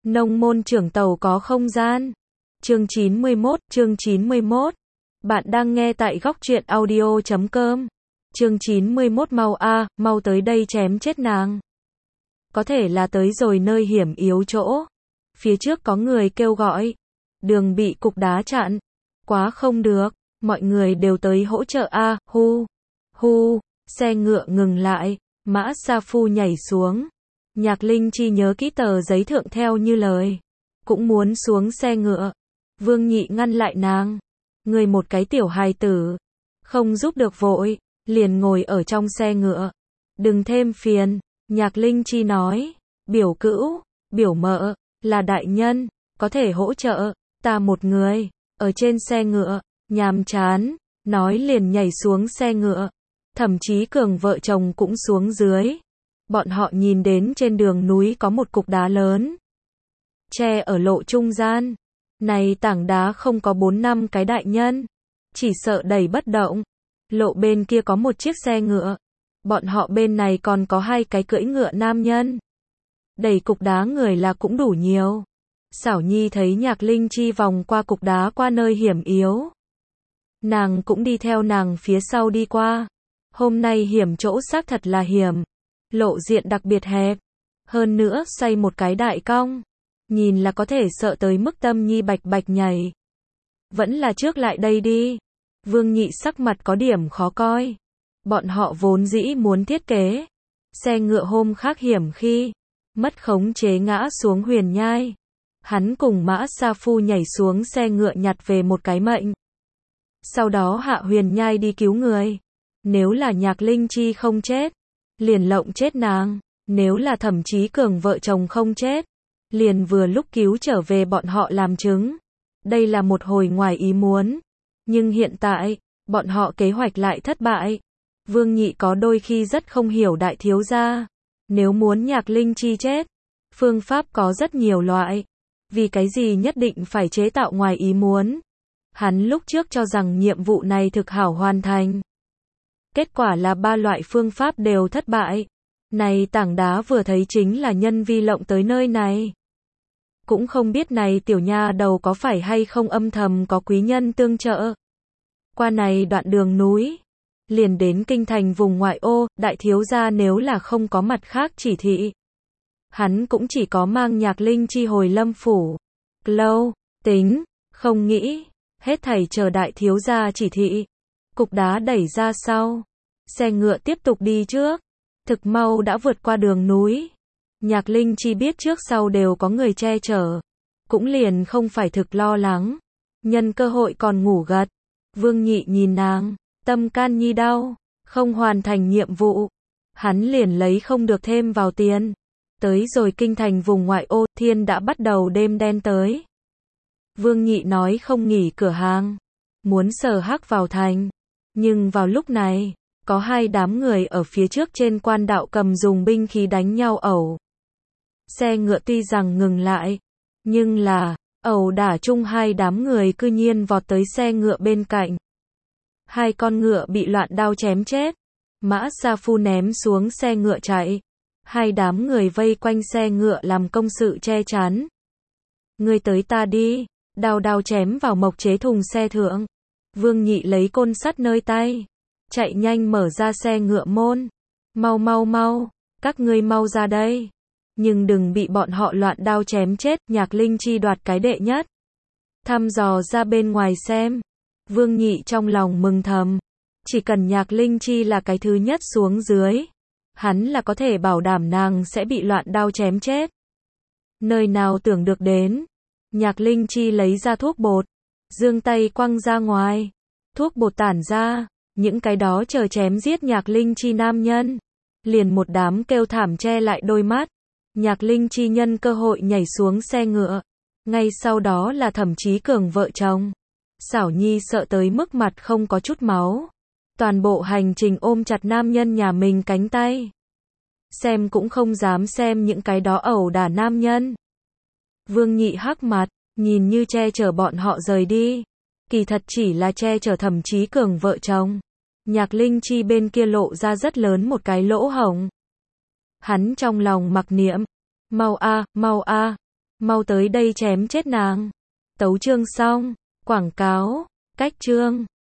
Nông môn trưởng tàu có không gian. Chương 91. Bạn đang nghe tại góc truyện audio.com. Chương 91 mau tới đây chém chết nàng. Có thể là tới rồi nơi hiểm yếu chỗ. Phía trước có người kêu gọi. Đường bị cục đá chặn. Quá không được. Mọi người đều tới hỗ trợ hu. Xe ngựa ngừng lại. Mã Sa Phu nhảy xuống. Nhạc Linh Chi nhớ kỹ tờ giấy thượng theo như lời. Cũng muốn xuống xe ngựa. Vương Nhị ngăn lại nàng. Người một cái tiểu hài tử. Không giúp được vội. Liền ngồi ở trong xe ngựa. Đừng thêm phiền. Nhạc Linh Chi nói. Biểu cữu, biểu mợ, là đại nhân. Có thể hỗ trợ. Ta một người. Ở trên xe ngựa. Nhàm chán. Nói liền nhảy xuống xe ngựa. Thậm chí Cường vợ chồng cũng xuống dưới. Bọn họ nhìn đến trên đường núi có một cục đá lớn. Che ở lộ trung gian. Này tảng đá không có 4-5 cái đại nhân. Chỉ sợ đẩy bất động. Lộ bên kia có một chiếc xe ngựa. Bọn họ bên này còn có 2 cái cưỡi ngựa nam nhân. Đẩy cục đá người là cũng đủ nhiều. Xảo Nhi thấy Nhạc Linh Chi vòng qua cục đá qua nơi hiểm yếu. Nàng cũng đi theo nàng phía sau đi qua. Hôm nay hiểm chỗ xác thật là hiểm. Lộ diện đặc biệt hẹp. Hơn nữa xoay một cái đại cong. Nhìn là có thể sợ tới mức tâm nhi bạch bạch nhảy. Vẫn là trước lại đây đi. Vương Nhị sắc mặt có điểm khó coi. Bọn họ vốn dĩ muốn thiết kế. Xe ngựa hôm khác hiểm khi. Mất khống chế ngã xuống huyền nhai. Hắn cùng Mã Sa Phu nhảy xuống xe ngựa nhặt về một cái mệnh. Sau đó hạ huyền nhai đi cứu người. Nếu là Nhạc Linh Chi không chết. Liền lộng chết nàng. Nếu là Thẩm Chí Cường vợ chồng không chết. Liền vừa lúc cứu trở về bọn họ làm chứng. Đây là một hồi ngoài ý muốn. Nhưng hiện tại, bọn họ kế hoạch lại thất bại. Vương Nhị có đôi khi rất không hiểu đại thiếu gia. Nếu muốn Nhạc Linh Chi chết, phương pháp có rất nhiều loại. Vì cái gì nhất định phải chế tạo ngoài ý muốn. Hắn lúc trước cho rằng nhiệm vụ này thực hảo hoàn thành. Kết quả là 3 loại phương pháp đều thất bại. Này tảng đá vừa thấy chính là nhân vi lộng tới nơi này. Cũng không biết này tiểu nha đầu có phải hay không âm thầm có quý nhân tương trợ. Qua này đoạn đường núi. Liền đến kinh thành vùng ngoại ô, đại thiếu gia nếu là không có mặt khác chỉ thị. Hắn cũng chỉ có mang Nhạc Linh Chi hồi Lâm phủ. Lâu, tính, không nghĩ, hết thảy chờ đại thiếu gia chỉ thị. Cục đá đẩy ra sau. Xe ngựa tiếp tục đi trước. Thực mau đã vượt qua đường núi. Nhạc Linh Chi biết trước sau đều có người che chở. Cũng liền không phải thực lo lắng. Nhân cơ hội còn ngủ gật. Vương Nhị nhìn nàng. Tâm can nhi đau. Không hoàn thành nhiệm vụ. Hắn liền lấy không được thêm vào tiền. Tới rồi kinh thành vùng ngoại ô, thiên đã bắt đầu đêm đen tới. Vương Nhị nói không nghỉ cửa hàng. Muốn sở hắc vào thành. Nhưng vào lúc này, có 2 đám người ở phía trước trên quan đạo cầm dùng binh khí đánh nhau ẩu. Xe ngựa tuy rằng ngừng lại, nhưng là, ẩu đả chung 2 đám người cư nhiên vọt tới xe ngựa bên cạnh. 2 con ngựa bị loạn đao chém chết. Mã Sa Phu ném xuống xe ngựa chạy. 2 đám người vây quanh xe ngựa làm công sự che chắn. Ngươi tới ta đi, đao chém vào mộc chế thùng xe thượng. Vương Nhị lấy côn sắt nơi tay. Chạy nhanh mở ra xe ngựa môn. Mau, các ngươi mau ra đây. Nhưng đừng bị bọn họ loạn đao chém chết. Nhạc Linh Chi đoạt cái đệ nhất. Thăm dò ra bên ngoài xem. Vương Nhị trong lòng mừng thầm. Chỉ cần Nhạc Linh Chi là cái thứ nhất xuống dưới. Hắn là có thể bảo đảm nàng sẽ bị loạn đao chém chết. Nơi nào tưởng được đến. Nhạc Linh Chi lấy ra thuốc bột. Giương tay quăng ra ngoài. Thuốc bột tản ra. Những cái đó chờ chém giết Nhạc Linh Chi nam nhân. Liền một đám kêu thảm che lại đôi mắt. Nhạc Linh Chi nhân cơ hội nhảy xuống xe ngựa. Ngay sau đó là Thẩm Chí Cường vợ chồng. Xảo Nhi sợ tới mức mặt không có chút máu. Toàn bộ hành trình ôm chặt nam nhân nhà mình cánh tay. Xem cũng không dám xem những cái đó ẩu đả nam nhân. Vương Nhị hắc mặt, nhìn như che chở bọn họ rời đi. Kỳ thật chỉ là che chở Thẩm Chí Cường vợ chồng. Nhạc Linh Chi bên kia lộ ra rất lớn một cái lỗ hổng. Hắn trong lòng mặc niệm. Mau a, Mau tới đây chém chết nàng. Tấu chương xong. Quảng cáo. Cách chương.